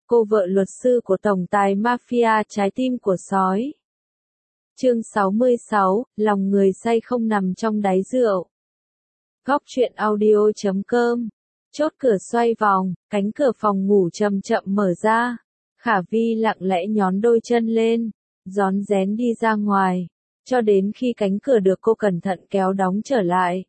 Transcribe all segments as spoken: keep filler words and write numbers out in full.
cô vợ luật sư của tổng tài mafia trái tim của sói. Chương sáu mươi sáu, lòng người say không nằm trong đáy rượu. Góc truyện audio chấm com. Chốt cửa xoay vòng, cánh cửa phòng ngủ chậm chậm mở ra. Khả Vi lặng lẽ nhón đôi chân lên, rón rén đi ra ngoài, cho đến khi cánh cửa được cô cẩn thận kéo đóng trở lại.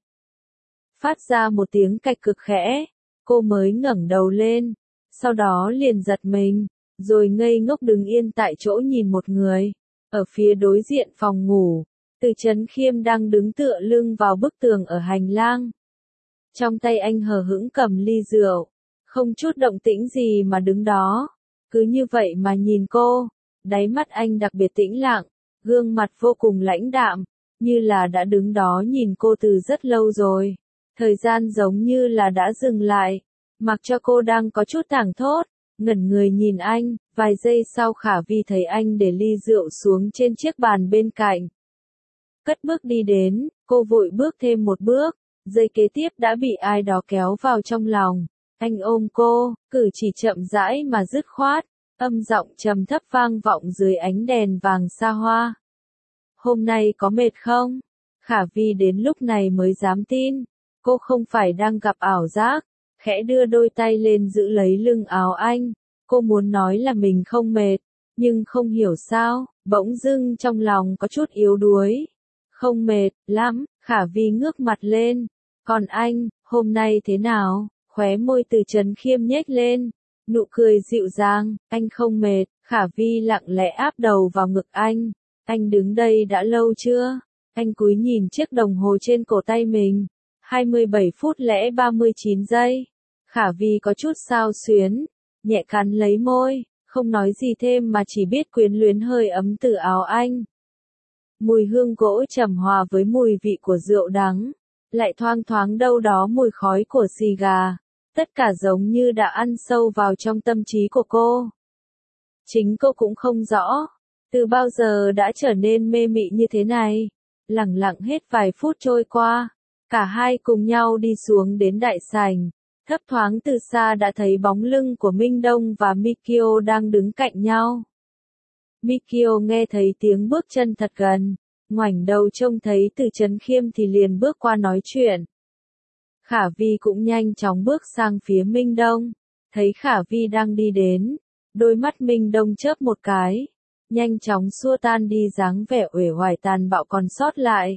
Phát ra một tiếng cạch cực khẽ, cô mới ngẩng đầu lên, sau đó liền giật mình, rồi ngây ngốc đứng yên tại chỗ nhìn một người. Ở phía đối diện phòng ngủ, Từ Chấn Khiêm đang đứng tựa lưng vào bức tường ở hành lang. Trong tay anh hờ hững cầm ly rượu, không chút động tĩnh gì mà đứng đó, cứ như vậy mà nhìn cô. Đáy mắt anh đặc biệt tĩnh lặng, gương mặt vô cùng lãnh đạm, như là đã đứng đó nhìn cô từ rất lâu rồi. Thời gian giống như là đã dừng lại, mặc cho cô đang có chút thảng thốt, ngẩn người nhìn anh. Vài giây sau Khả Vi thấy anh để ly rượu xuống trên chiếc bàn bên cạnh. Cất bước đi đến, cô vội bước thêm một bước, giây kế tiếp đã bị ai đó kéo vào trong lòng. Anh ôm cô, cử chỉ chậm rãi mà dứt khoát, âm giọng trầm thấp vang vọng dưới ánh đèn vàng xa hoa. Hôm nay có mệt không? Khả Vi đến lúc này mới dám tin, cô không phải đang gặp ảo giác, khẽ đưa đôi tay lên giữ lấy lưng áo anh. Cô muốn nói là mình không mệt, nhưng không hiểu sao, bỗng dưng trong lòng có chút yếu đuối. Không mệt lắm, Khả Vi ngước mặt lên. Còn anh, hôm nay thế nào? Khóe môi Từ Chấn Khiêm nhếch lên, nụ cười dịu dàng. Anh không mệt. Khả Vi lặng lẽ áp đầu vào ngực anh. Anh đứng đây đã lâu chưa? Anh cúi nhìn chiếc đồng hồ trên cổ tay mình. hai mươi bảy phút lẻ ba mươi chín giây. Khả Vi có chút xao xuyến, nhẹ cắn lấy môi, không nói gì thêm mà chỉ biết quyến luyến hơi ấm từ áo anh. Mùi hương gỗ trầm hòa với mùi vị của rượu đắng, lại thoang thoáng đâu đó mùi khói của xì gà, tất cả giống như đã ăn sâu vào trong tâm trí của cô. Chính cô cũng không rõ, từ bao giờ đã trở nên mê mị như thế này. Lẳng lặng hết vài phút trôi qua, cả hai cùng nhau đi xuống đến đại sảnh. Thấp thoáng từ xa đã thấy bóng lưng của Minh Đông và Mikio đang đứng cạnh nhau. Mikio nghe thấy tiếng bước chân thật gần, ngoảnh đầu trông thấy Từ Chấn Khiêm thì liền bước qua nói chuyện. Khả Vi cũng nhanh chóng bước sang phía Minh Đông, thấy Khả Vi đang đi đến, đôi mắt Minh Đông chớp một cái, nhanh chóng xua tan đi dáng vẻ uể oải tàn bạo còn sót lại.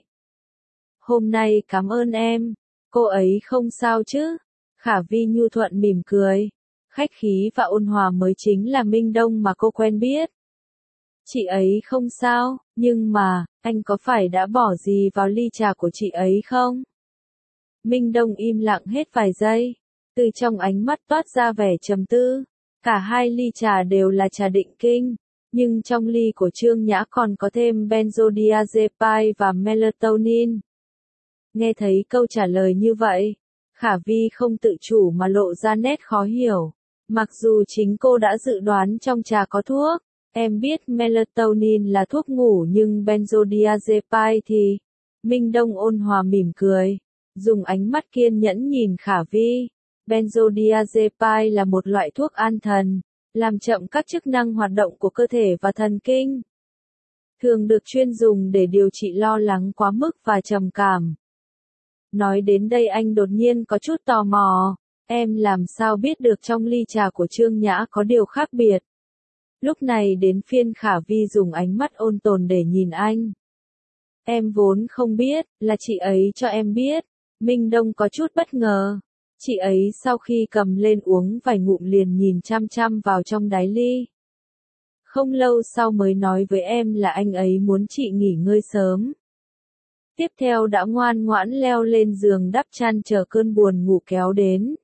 Hôm nay cảm ơn em, cô ấy không sao chứ? Khả Vi nhu thuận mỉm cười, khách khí và ôn hòa mới chính là Minh Đông mà cô quen biết. Chị ấy không sao, nhưng mà, anh có phải đã bỏ gì vào ly trà của chị ấy không? Minh Đông im lặng hết vài giây, từ trong ánh mắt toát ra vẻ trầm tư. Cả hai ly trà đều là trà định kinh, nhưng trong ly của Trương Nhã còn có thêm benzodiazepine và melatonin. Nghe thấy câu trả lời như vậy, Khả Vi không tự chủ mà lộ ra nét khó hiểu. Mặc dù chính cô đã dự đoán trong trà có thuốc, em biết melatonin là thuốc ngủ nhưng benzodiazepine thì... Minh Đông ôn hòa mỉm cười, dùng ánh mắt kiên nhẫn nhìn Khả Vi. Benzodiazepine là một loại thuốc an thần, làm chậm các chức năng hoạt động của cơ thể và thần kinh. Thường được chuyên dùng để điều trị lo lắng quá mức và trầm cảm. Nói đến đây anh đột nhiên có chút tò mò, em làm sao biết được trong ly trà của Trương Nhã có điều khác biệt? Lúc này đến phiên Khả Vi dùng ánh mắt ôn tồn để nhìn anh. Em vốn không biết, là chị ấy cho em biết. Minh Đông có chút bất ngờ. Chị ấy sau khi cầm lên uống vài ngụm liền nhìn chăm chăm vào trong đáy ly. Không lâu sau mới nói với em là anh ấy muốn chị nghỉ ngơi sớm. Tiếp theo đã ngoan ngoãn leo lên giường đắp chăn chờ cơn buồn ngủ kéo đến.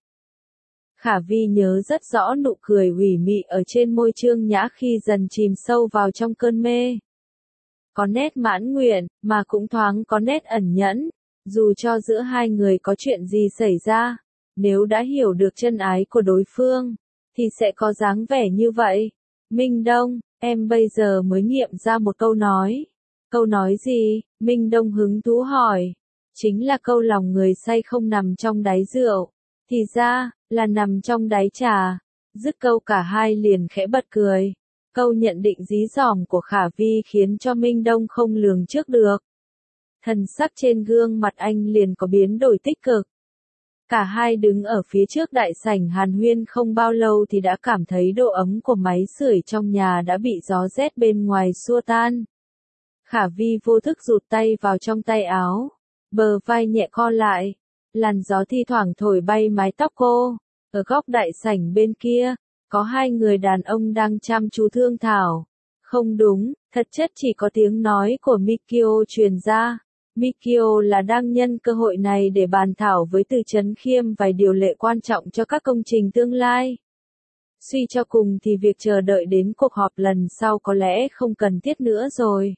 Khả Vi nhớ rất rõ nụ cười ủy mị ở trên môi Trương Nhã khi dần chìm sâu vào trong cơn mê. Có nét mãn nguyện, mà cũng thoáng có nét ẩn nhẫn, dù cho giữa hai người có chuyện gì xảy ra, nếu đã hiểu được chân ái của đối phương, thì sẽ có dáng vẻ như vậy. Minh Đông, em bây giờ mới nghiệm ra một câu nói. Câu nói gì? Minh Đông hứng thú hỏi. Chính là câu lòng người say không nằm trong đáy rượu, thì ra, là nằm trong đáy trà. Dứt câu cả hai liền khẽ bật cười. Câu nhận định dí dỏm của Khả Vi khiến cho Minh Đông không lường trước được. Thần sắc trên gương mặt anh liền có biến đổi tích cực. Cả hai đứng ở phía trước đại sảnh hàn huyên không bao lâu thì đã cảm thấy độ ấm của máy sưởi trong nhà đã bị gió rét bên ngoài xua tan. Khả Vi vô thức rụt tay vào trong tay áo, bờ vai nhẹ co lại, làn gió thi thoảng thổi bay mái tóc cô. Ở góc đại sảnh bên kia, có hai người đàn ông đang chăm chú thương thảo. Không đúng, thật chất chỉ có tiếng nói của Mikio truyền ra. Mikio là đang nhân cơ hội này để bàn thảo với Từ Chấn Khiêm vài điều lệ quan trọng cho các công trình tương lai. Suy cho cùng thì việc chờ đợi đến cuộc họp lần sau có lẽ không cần thiết nữa rồi.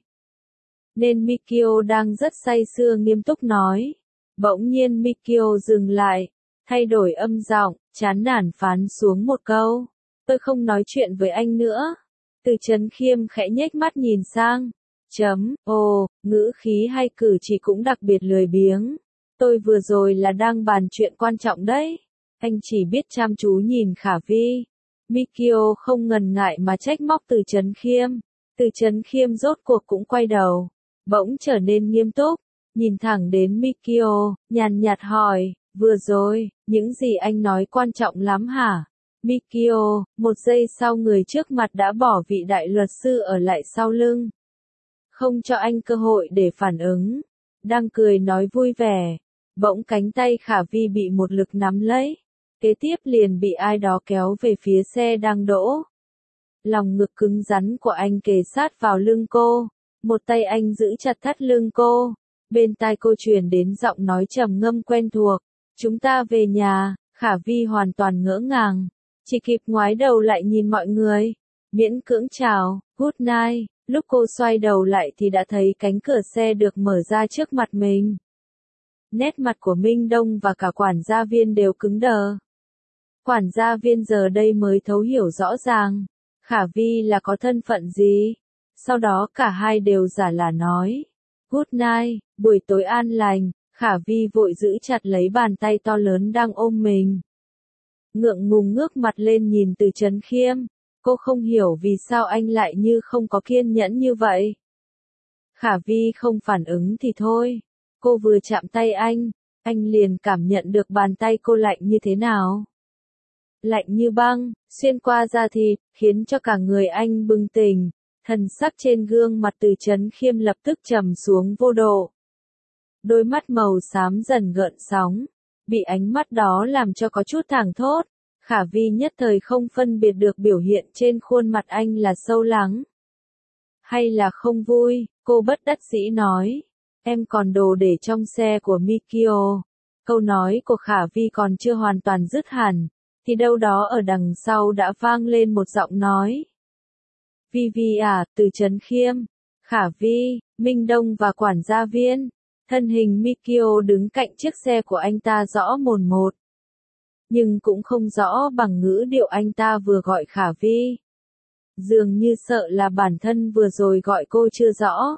Nên Mikio đang rất say sưa nghiêm túc nói. Bỗng nhiên Mikio dừng lại, thay đổi âm giọng, chán nản phán xuống một câu. Tôi không nói chuyện với anh nữa. Từ Chấn Khiêm khẽ nhếch mắt nhìn sang. Chấm, ồ, ngữ khí hay cử chỉ cũng đặc biệt lười biếng. Tôi vừa rồi là đang bàn chuyện quan trọng đấy. Anh chỉ biết chăm chú nhìn Khả Vi. Mikio không ngần ngại mà trách móc Từ Chấn Khiêm. Từ Chấn Khiêm rốt cuộc cũng quay đầu, bỗng trở nên nghiêm túc, nhìn thẳng đến Mikio, nhàn nhạt hỏi, vừa rồi, những gì anh nói quan trọng lắm hả? Mikio, một giây sau người trước mặt đã bỏ vị đại luật sư ở lại sau lưng. Không cho anh cơ hội để phản ứng. Đang cười nói vui vẻ. Bỗng cánh tay Khả Vi bị một lực nắm lấy. Kế tiếp liền bị ai đó kéo về phía xe đang đỗ. Lòng ngực cứng rắn của anh kề sát vào lưng cô. Một tay anh giữ chặt thắt lưng cô. Bên tai cô truyền đến giọng nói trầm ngâm quen thuộc. Chúng ta về nhà. Khả Vi hoàn toàn ngỡ ngàng. Chỉ kịp ngoái đầu lại nhìn mọi người. Miễn cưỡng chào, good night. Lúc cô xoay đầu lại thì đã thấy cánh cửa xe được mở ra trước mặt mình. Nét mặt của Minh Đông và cả quản gia viên đều cứng đờ. Quản gia viên giờ đây mới thấu hiểu rõ ràng. Khả Vi là có thân phận gì? Sau đó cả hai đều giả là nói. Good night, buổi tối an lành. Khả Vi vội giữ chặt lấy bàn tay to lớn đang ôm mình. Ngượng ngùng ngước mặt lên nhìn Từ Chấn Khiêm. Cô không hiểu vì sao anh lại như không có kiên nhẫn như vậy. Khả Vi không phản ứng thì thôi. Cô vừa chạm tay anh, anh liền cảm nhận được bàn tay cô lạnh như thế nào. Lạnh như băng, xuyên qua da thịt, khiến cho cả người anh bừng tỉnh. Thần sắc trên gương mặt Từ Chấn Khiêm lập tức trầm xuống vô độ. Đôi mắt màu xám dần gợn sóng, bị ánh mắt đó làm cho có chút thảng thốt. Khả Vi nhất thời không phân biệt được biểu hiện trên khuôn mặt anh là sâu lắng hay là không vui, cô bất đắc dĩ nói. Em còn đồ để trong xe của Mikio. Câu nói của Khả Vi còn chưa hoàn toàn dứt hẳn, thì đâu đó ở đằng sau đã vang lên một giọng nói. Vi Vi à, Từ Chấn Khiêm, Khả Vi, Minh Đông và quản gia viên. Thân hình Mikio đứng cạnh chiếc xe của anh ta rõ mồn một. Nhưng cũng không rõ bằng ngữ điệu anh ta vừa gọi Khả Vi. Dường như sợ là bản thân vừa rồi gọi cô chưa rõ.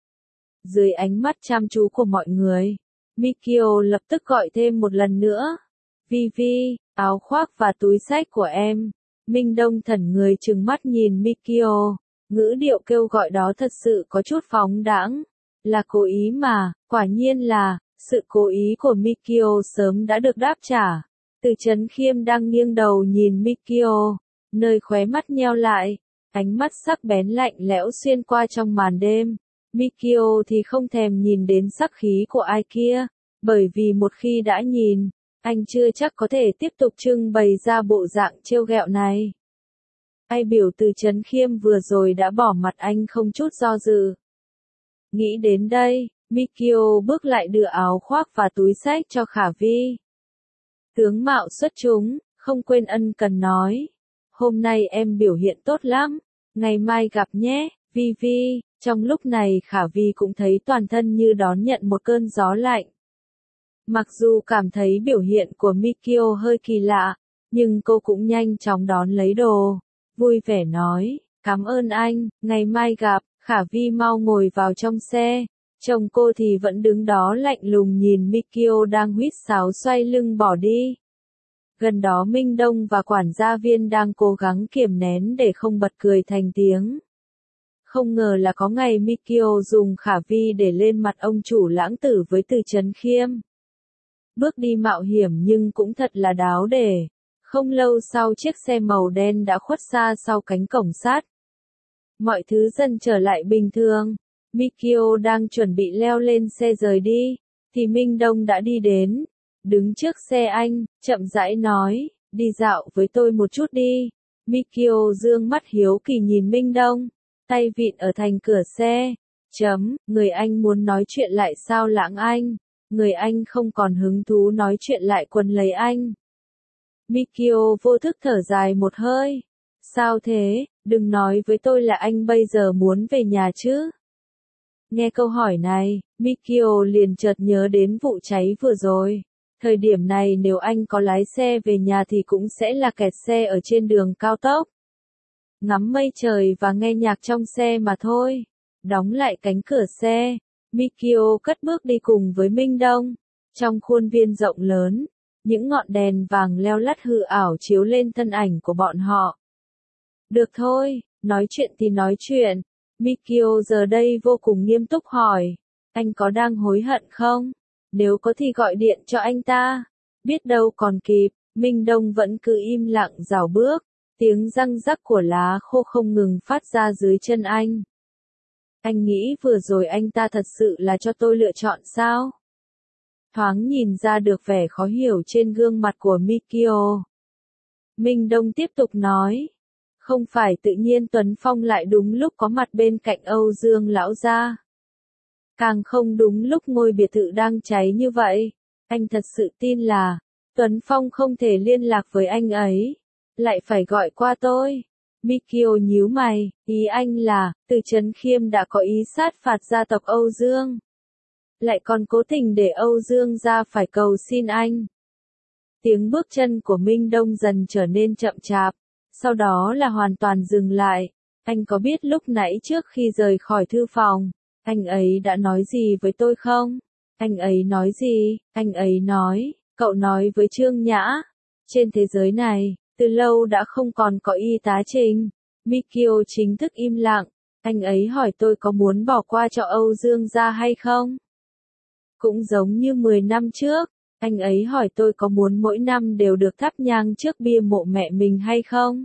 Dưới ánh mắt chăm chú của mọi người, Mikio lập tức gọi thêm một lần nữa. Vi Vi, áo khoác và túi xách của em. Minh Đông thẩn người trừng mắt nhìn Mikio. Ngữ điệu kêu gọi đó thật sự có chút phóng đãng. Là cố ý mà, quả nhiên là, sự cố ý của Mikio sớm đã được đáp trả. Từ Chấn Khiêm đang nghiêng đầu nhìn Mikio, nơi khóe mắt nheo lại, ánh mắt sắc bén lạnh lẽo xuyên qua trong màn đêm. Mikio thì không thèm nhìn đến sắc khí của ai kia, bởi vì một khi đã nhìn, anh chưa chắc có thể tiếp tục trưng bày ra bộ dạng trêu ghẹo này. Ai biểu Từ Chấn Khiêm vừa rồi đã bỏ mặt anh không chút do dự. Nghĩ đến đây, Mikio bước lại đưa áo khoác và túi xách cho Khả Vi. Tướng mạo xuất chúng, không quên ân cần nói. Hôm nay em biểu hiện tốt lắm, ngày mai gặp nhé, Vi Vi. Trong lúc này Khả Vi cũng thấy toàn thân như đón nhận một cơn gió lạnh. Mặc dù cảm thấy biểu hiện của Mikio hơi kỳ lạ, nhưng cô cũng nhanh chóng đón lấy đồ. Vui vẻ nói, cảm ơn anh, ngày mai gặp. Khả Vi mau ngồi vào trong xe. Chồng cô thì vẫn đứng đó lạnh lùng nhìn Mikio đang huýt sáo xoay lưng bỏ đi. Gần đó Minh Đông và quản gia Viên đang cố gắng kiềm nén để không bật cười thành tiếng. Không ngờ là có ngày Mikio dùng khả vi để lên mặt ông chủ lãng tử với Từ Chấn Khiêm. Bước đi mạo hiểm nhưng cũng thật là đáo để. Không lâu sau chiếc xe màu đen đã khuất xa sau cánh cổng sắt. Mọi thứ dần trở lại bình thường. Mikio đang chuẩn bị leo lên xe rời đi, thì Minh Đông đã đi đến. Đứng trước xe anh, chậm rãi nói, đi dạo với tôi một chút đi. Mikio dương mắt hiếu kỳ nhìn Minh Đông, tay vịn ở thành cửa xe. Chấm, người anh muốn nói chuyện lại sao Lãng Anh? Người anh không còn hứng thú nói chuyện lại quấn lấy anh. Mikio vô thức thở dài một hơi. Sao thế, đừng nói với tôi là anh bây giờ muốn về nhà chứ. Nghe câu hỏi này, Mikio liền chợt nhớ đến vụ cháy vừa rồi. Thời điểm này nếu anh có lái xe về nhà thì cũng sẽ là kẹt xe ở trên đường cao tốc. Ngắm mây trời và nghe nhạc trong xe mà thôi. Đóng lại cánh cửa xe, Mikio cất bước đi cùng với Minh Đông. Trong khuôn viên rộng lớn, những ngọn đèn vàng leo lắt hư ảo chiếu lên thân ảnh của bọn họ. Được thôi, nói chuyện thì nói chuyện. Mikio giờ đây vô cùng nghiêm túc hỏi. Anh có đang hối hận không? Nếu có thì gọi điện cho anh ta. Biết đâu còn kịp. Minh Đông vẫn cứ im lặng rảo bước. Tiếng răng rắc của lá khô không ngừng phát ra dưới chân anh. Anh nghĩ vừa rồi anh ta thật sự là cho tôi lựa chọn sao? Thoáng nhìn ra được vẻ khó hiểu trên gương mặt của Mikio. Minh Đông tiếp tục nói. Không phải tự nhiên Tuấn Phong lại đúng lúc có mặt bên cạnh Âu Dương lão gia. Càng không đúng lúc ngôi biệt thự đang cháy như vậy. Anh thật sự tin là Tuấn Phong không thể liên lạc với anh ấy. Lại phải gọi qua tôi. Mikio nhíu mày, ý anh là, Từ Chấn Khiêm đã có ý sát phạt gia tộc Âu Dương. Lại còn cố tình để Âu Dương gia phải cầu xin anh. Tiếng bước chân của Minh Đông dần trở nên chậm chạp, sau đó là hoàn toàn dừng lại. Anh có biết lúc nãy trước khi rời khỏi thư phòng, anh ấy đã nói gì với tôi không? Anh ấy nói gì? Anh ấy nói, cậu nói với Trương Nhã. Trên thế giới này, từ lâu đã không còn có y tá Trình. Mikio chính thức im lặng. Anh ấy hỏi tôi có muốn bỏ qua cho Âu Dương gia hay không? Cũng giống như mười năm trước, anh ấy hỏi tôi có muốn mỗi năm đều được thắp nhang trước bia mộ mẹ mình hay không?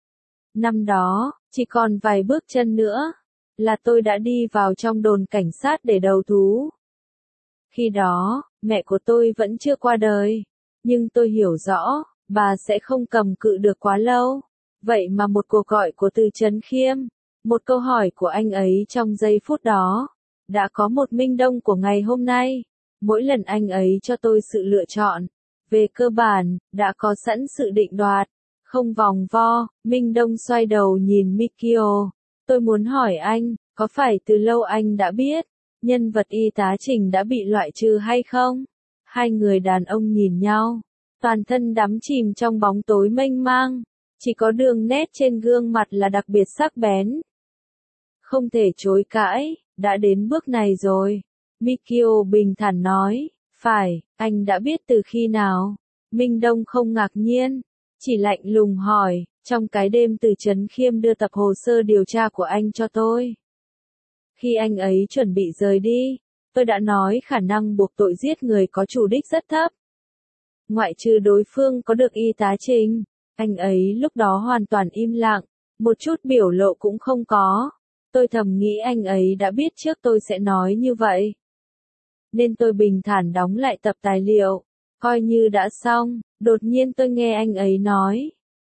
Năm đó, chỉ còn vài bước chân nữa, là tôi đã đi vào trong đồn cảnh sát để đầu thú. Khi đó, mẹ của tôi vẫn chưa qua đời, nhưng tôi hiểu rõ, bà sẽ không cầm cự được quá lâu. Vậy mà một cuộc gọi của Từ Chấn Khiêm, một câu hỏi của anh ấy trong giây phút đó, đã có một Minh Đông của ngày hôm nay. Mỗi lần anh ấy cho tôi sự lựa chọn, về cơ bản, đã có sẵn sự định đoạt, không vòng vo. Minh Đông xoay đầu nhìn Mikio. Tôi muốn hỏi anh, có phải từ lâu anh đã biết, nhân vật y tá Trình đã bị loại trừ hay không? Hai người đàn ông nhìn nhau, toàn thân đắm chìm trong bóng tối mênh mang, chỉ có đường nét trên gương mặt là đặc biệt sắc bén. Không thể chối cãi, đã đến bước này rồi. Mikio bình thản nói, phải, anh đã biết từ khi nào? Minh Đông không ngạc nhiên, chỉ lạnh lùng hỏi, trong cái đêm Từ Chấn Khiêm đưa tập hồ sơ điều tra của anh cho tôi. Khi anh ấy chuẩn bị rời đi, tôi đã nói khả năng buộc tội giết người có chủ đích rất thấp. Ngoại trừ đối phương có được y tá Trình, anh ấy lúc đó hoàn toàn im lặng, một chút biểu lộ cũng không có. Tôi thầm nghĩ anh ấy đã biết trước tôi sẽ nói như vậy. Nên tôi bình thản đóng lại tập tài liệu, coi như đã xong. Đột nhiên tôi nghe anh ấy nói.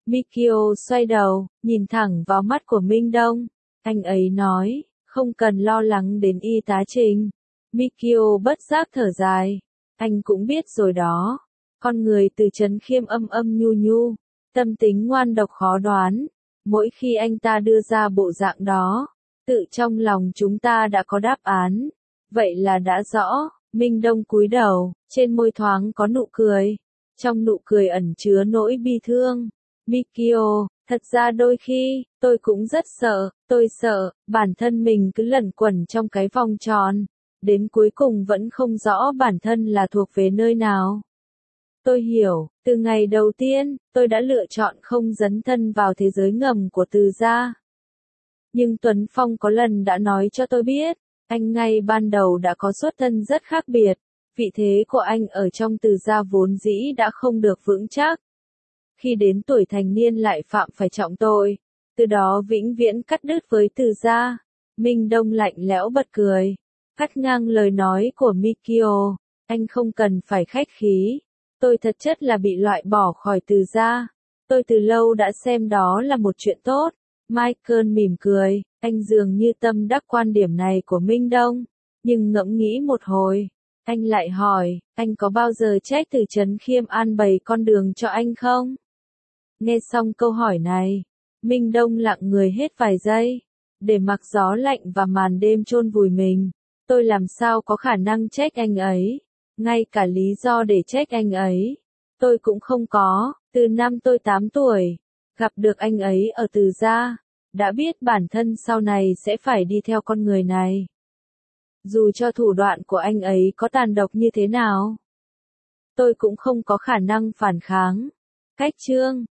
Mikio xoay đầu, nhìn thẳng vào mắt của Minh Đông. Anh ấy nói, không cần lo lắng đến y tá Trình. Mikio bất giác thở dài. Anh cũng biết rồi đó. Con người Từ Chấn Khiêm âm âm nhu nhu, tâm tính ngoan độc khó đoán. Mỗi khi anh ta đưa ra bộ dạng đó, tự trong lòng chúng ta đã có đáp án. Vậy là đã rõ. Minh Đông cúi đầu, trên môi thoáng có nụ cười. Trong nụ cười ẩn chứa nỗi bi thương. Mikio, thật ra đôi khi, tôi cũng rất sợ, tôi sợ, bản thân mình cứ lẩn quẩn trong cái vòng tròn. Đến cuối cùng vẫn không rõ bản thân là thuộc về nơi nào. Tôi hiểu, từ ngày đầu tiên, tôi đã lựa chọn không dấn thân vào thế giới ngầm của Từ gia. Nhưng Tuấn Phong có lần đã nói cho tôi biết, anh ngay ban đầu đã có xuất thân rất khác biệt, vị thế của anh ở trong Từ gia vốn dĩ đã không được vững chắc. Khi đến tuổi thành niên lại phạm phải trọng tội, từ đó vĩnh viễn cắt đứt với Từ gia. Minh Đông lạnh lẽo bật cười, cắt ngang lời nói của Mikio, anh không cần phải khách khí. Tôi thật chất là bị loại bỏ khỏi Từ gia. Tôi từ lâu đã xem đó là một chuyện tốt. Michael mỉm cười, anh dường như tâm đắc quan điểm này của Minh Đông. Nhưng ngẫm nghĩ một hồi, anh lại hỏi, anh có bao giờ trách Từ Trấn Khiêm an bày con đường cho anh không? Nghe xong câu hỏi này, Minh Đông lặng người hết vài giây, để mặc gió lạnh và màn đêm chôn vùi mình. Tôi làm sao có khả năng trách anh ấy? Ngay cả lý do để trách anh ấy, tôi cũng không có. Từ năm tôi tám tuổi, gặp được anh ấy ở Từ gia, đã biết bản thân sau này sẽ phải đi theo con người này. Dù cho thủ đoạn của anh ấy có tàn độc như thế nào, tôi cũng không có khả năng phản kháng. Cách chương